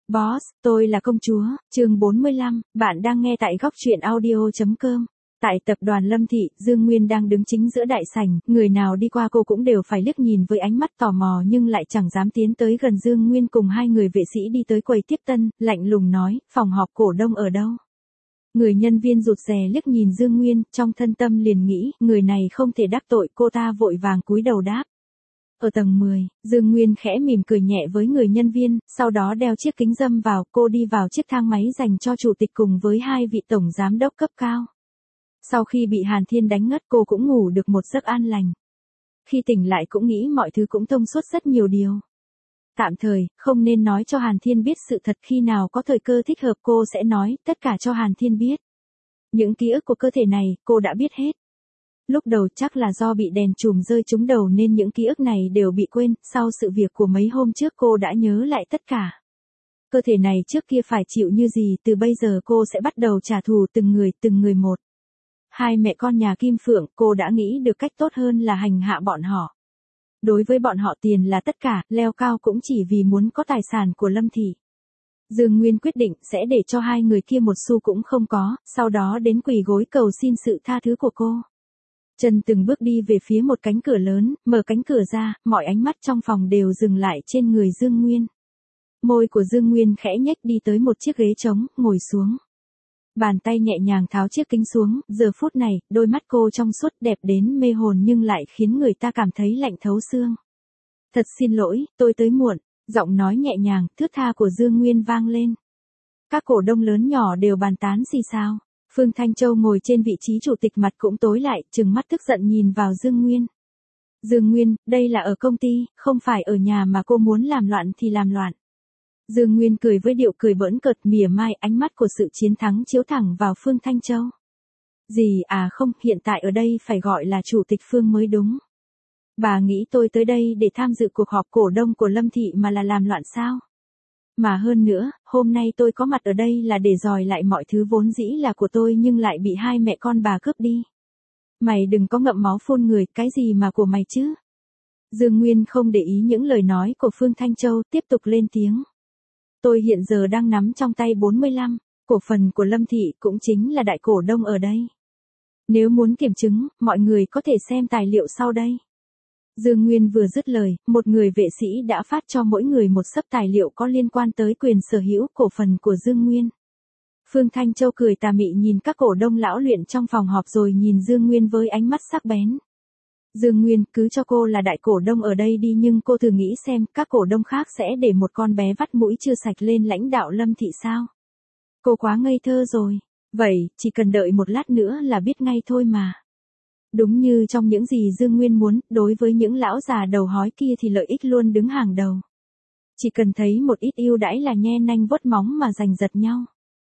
Boss, tôi là công chúa, chương 45, bạn đang nghe tại góc truyện audio.com. Tại tập đoàn Lâm Thị, Dương Nguyên đang đứng chính giữa đại sảnh, người nào đi qua cô cũng đều phải liếc nhìn với ánh mắt tò mò nhưng lại chẳng dám tiến tới gần Dương Nguyên cùng hai người vệ sĩ đi tới quầy tiếp tân, lạnh lùng nói, phòng họp cổ đông ở đâu? Người nhân viên rụt rè liếc nhìn Dương Nguyên, trong thân tâm liền nghĩ, người này không thể đắc tội, cô ta vội vàng cúi đầu đáp. Ở tầng 10, Dương Nguyên khẽ mỉm cười nhẹ với người nhân viên, sau đó đeo chiếc kính râm vào, cô đi vào chiếc thang máy dành cho chủ tịch cùng với hai vị tổng giám đốc cấp cao. Sau khi bị Hàn Thiên đánh ngất cô cũng ngủ được một giấc an lành. Khi tỉnh lại cũng nghĩ mọi thứ cũng thông suốt rất nhiều điều. Tạm thời, không nên nói cho Hàn Thiên biết sự thật, khi nào có thời cơ thích hợp cô sẽ nói tất cả cho Hàn Thiên biết. Những ký ức của cơ thể này, cô đã biết hết. Lúc đầu chắc là do bị đèn chùm rơi trúng đầu nên những ký ức này đều bị quên, sau sự việc của mấy hôm trước cô đã nhớ lại tất cả. Cơ thể này trước kia phải chịu như gì, từ bây giờ cô sẽ bắt đầu trả thù từng người một. Hai mẹ con nhà Kim Phượng, cô đã nghĩ được cách tốt hơn là hành hạ bọn họ. Đối với bọn họ tiền là tất cả, leo cao cũng chỉ vì muốn có tài sản của Lâm Thị. Dương Nguyên quyết định sẽ để cho hai người kia một xu cũng không có, sau đó đến quỳ gối cầu xin sự tha thứ của cô. Chân từng bước đi về phía một cánh cửa lớn, mở cánh cửa ra, mọi ánh mắt trong phòng đều dừng lại trên người Dương Nguyên. Môi của Dương Nguyên khẽ nhếch đi tới một chiếc ghế trống, ngồi xuống. Bàn tay nhẹ nhàng tháo chiếc kính xuống, giờ phút này, đôi mắt cô trong suốt đẹp đến mê hồn nhưng lại khiến người ta cảm thấy lạnh thấu xương. Thật xin lỗi, tôi tới muộn, giọng nói nhẹ nhàng, thướt tha của Dương Nguyên vang lên. Các cổ đông lớn nhỏ đều bàn tán xì xào. Phương Thanh Châu ngồi trên vị trí chủ tịch mặt cũng tối lại, trừng mắt tức giận nhìn vào Dương Nguyên. Dương Nguyên, đây là ở công ty, không phải ở nhà mà cô muốn làm loạn thì làm loạn. Dương Nguyên cười với điệu cười bỡn cợt mỉa mai, ánh mắt của sự chiến thắng chiếu thẳng vào Phương Thanh Châu. Gì à không, hiện tại ở đây phải gọi là chủ tịch Phương mới đúng. Bà nghĩ tôi tới đây để tham dự cuộc họp cổ đông của Lâm Thị mà là làm loạn sao? Mà hơn nữa, hôm nay tôi có mặt ở đây là để đòi lại mọi thứ vốn dĩ là của tôi nhưng lại bị hai mẹ con bà cướp đi. Mày đừng có ngậm máu phun người, cái gì mà của mày chứ? Dương Nguyên không để ý những lời nói của Phương Thanh Châu, tiếp tục lên tiếng. Tôi hiện giờ đang nắm trong tay 45, cổ phần của Lâm Thị cũng chính là đại cổ đông ở đây. Nếu muốn kiểm chứng, mọi người có thể xem tài liệu sau đây. Dương Nguyên vừa dứt lời, một người vệ sĩ đã phát cho mỗi người một xấp tài liệu có liên quan tới quyền sở hữu cổ phần của Dương Nguyên. Phương Thanh Châu cười tà mị nhìn các cổ đông lão luyện trong phòng họp rồi nhìn Dương Nguyên với ánh mắt sắc bén. Dương Nguyên, cứ cho cô là đại cổ đông ở đây đi nhưng cô thử nghĩ xem các cổ đông khác sẽ để một con bé vắt mũi chưa sạch lên lãnh đạo Lâm Thị sao? Cô quá ngây thơ rồi. Vậy, chỉ cần đợi một lát nữa là biết ngay thôi mà. Đúng như trong những gì Dương Nguyên muốn, đối với những lão già đầu hói kia thì lợi ích luôn đứng hàng đầu. Chỉ cần thấy một ít ưu đãi là nhe nanh vuốt móng mà giành giật nhau.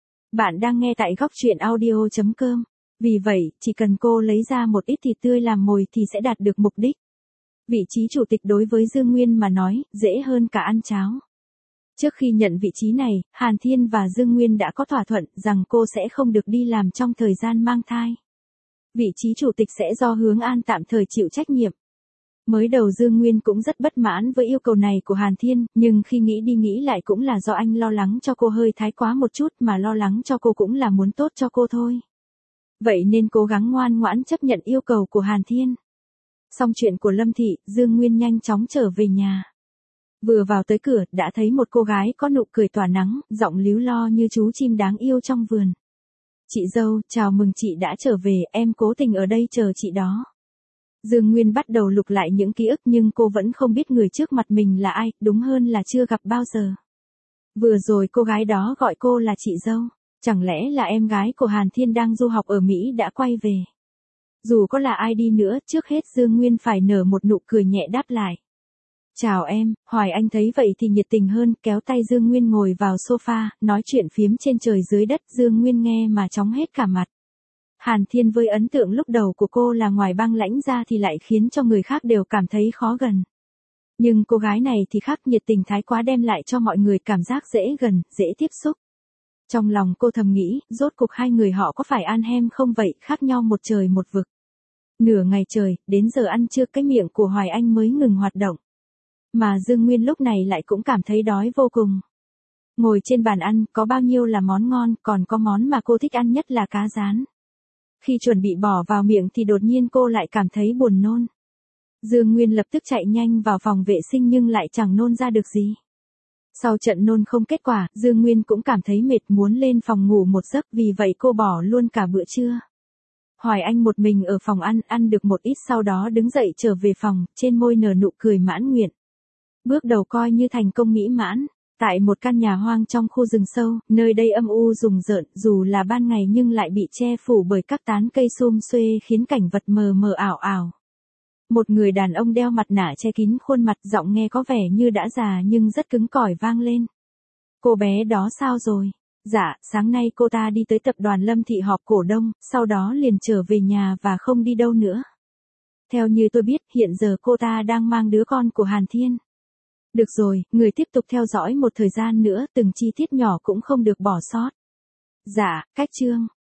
Bạn đang nghe tại góc truyện audio.com. Vì vậy, chỉ cần cô lấy ra một ít thịt tươi làm mồi thì sẽ đạt được mục đích. Vị trí chủ tịch đối với Dương Nguyên mà nói, dễ hơn cả ăn cháo. Trước khi nhận vị trí này, Hàn Thiên và Dương Nguyên đã có thỏa thuận rằng cô sẽ không được đi làm trong thời gian mang thai. Vị trí chủ tịch sẽ do Hướng An tạm thời chịu trách nhiệm. Mới đầu Dương Nguyên cũng rất bất mãn với yêu cầu này của Hàn Thiên, nhưng khi nghĩ đi nghĩ lại cũng là do anh lo lắng cho cô hơi thái quá một chút mà lo lắng cho cô cũng là muốn tốt cho cô thôi. Vậy nên cố gắng ngoan ngoãn chấp nhận yêu cầu của Hàn Thiên. Xong chuyện của Lâm Thị, Dương Nguyên nhanh chóng trở về nhà. Vừa vào tới cửa, đã thấy một cô gái có nụ cười tỏa nắng, giọng líu lo như chú chim đáng yêu trong vườn. Chị dâu, chào mừng chị đã trở về, em cố tình ở đây chờ chị đó. Dương Nguyên bắt đầu lục lại những ký ức nhưng cô vẫn không biết người trước mặt mình là ai, đúng hơn là chưa gặp bao giờ. Vừa rồi cô gái đó gọi cô là chị dâu, chẳng lẽ là em gái của Hàn Thiên đang du học ở Mỹ đã quay về. Dù có là ai đi nữa, trước hết Dương Nguyên phải nở một nụ cười nhẹ đáp lại. Chào em, Hoài Anh thấy vậy thì nhiệt tình hơn, kéo tay Dương Nguyên ngồi vào sofa, nói chuyện phiếm trên trời dưới đất, Dương Nguyên nghe mà chóng hết cả mặt. Hàn Thiên với ấn tượng lúc đầu của cô là ngoài băng lãnh ra thì lại khiến cho người khác đều cảm thấy khó gần. Nhưng cô gái này thì khác, nhiệt tình thái quá đem lại cho mọi người cảm giác dễ gần, dễ tiếp xúc. Trong lòng cô thầm nghĩ, rốt cuộc hai người họ có phải ăn hem không vậy, khác nhau một trời một vực. Nửa ngày trời, đến giờ ăn trưa cái miệng của Hoài Anh mới ngừng hoạt động. Mà Dương Nguyên lúc này lại cũng cảm thấy đói vô cùng. Ngồi trên bàn ăn, có bao nhiêu là món ngon, còn có món mà cô thích ăn nhất là cá rán. Khi chuẩn bị bỏ vào miệng thì đột nhiên cô lại cảm thấy buồn nôn. Dương Nguyên lập tức chạy nhanh vào phòng vệ sinh nhưng lại chẳng nôn ra được gì. Sau trận nôn không kết quả, Dương Nguyên cũng cảm thấy mệt muốn lên phòng ngủ một giấc, vì vậy cô bỏ luôn cả bữa trưa. Hoài Anh một mình ở phòng ăn được một ít sau đó đứng dậy trở về phòng, trên môi nở nụ cười mãn nguyện. Bước đầu coi như thành công mỹ mãn. Tại một căn nhà hoang trong khu rừng sâu, nơi đây âm u rùng rợn, dù là ban ngày nhưng lại bị che phủ bởi các tán cây sum xuê khiến cảnh vật mờ mờ ảo ảo. Một người đàn ông đeo mặt nạ che kín khuôn mặt, giọng nghe có vẻ như đã già nhưng rất cứng cỏi vang lên. Cô bé đó sao rồi? Dạ, sáng nay cô ta đi tới tập đoàn Lâm Thị họp cổ đông, sau đó liền trở về nhà và không đi đâu nữa. Theo như tôi biết, hiện giờ cô ta đang mang đứa con của Hàn Thiên. Được rồi, người tiếp tục theo dõi một thời gian nữa, từng chi tiết nhỏ cũng không được bỏ sót. Dạ, cách chương.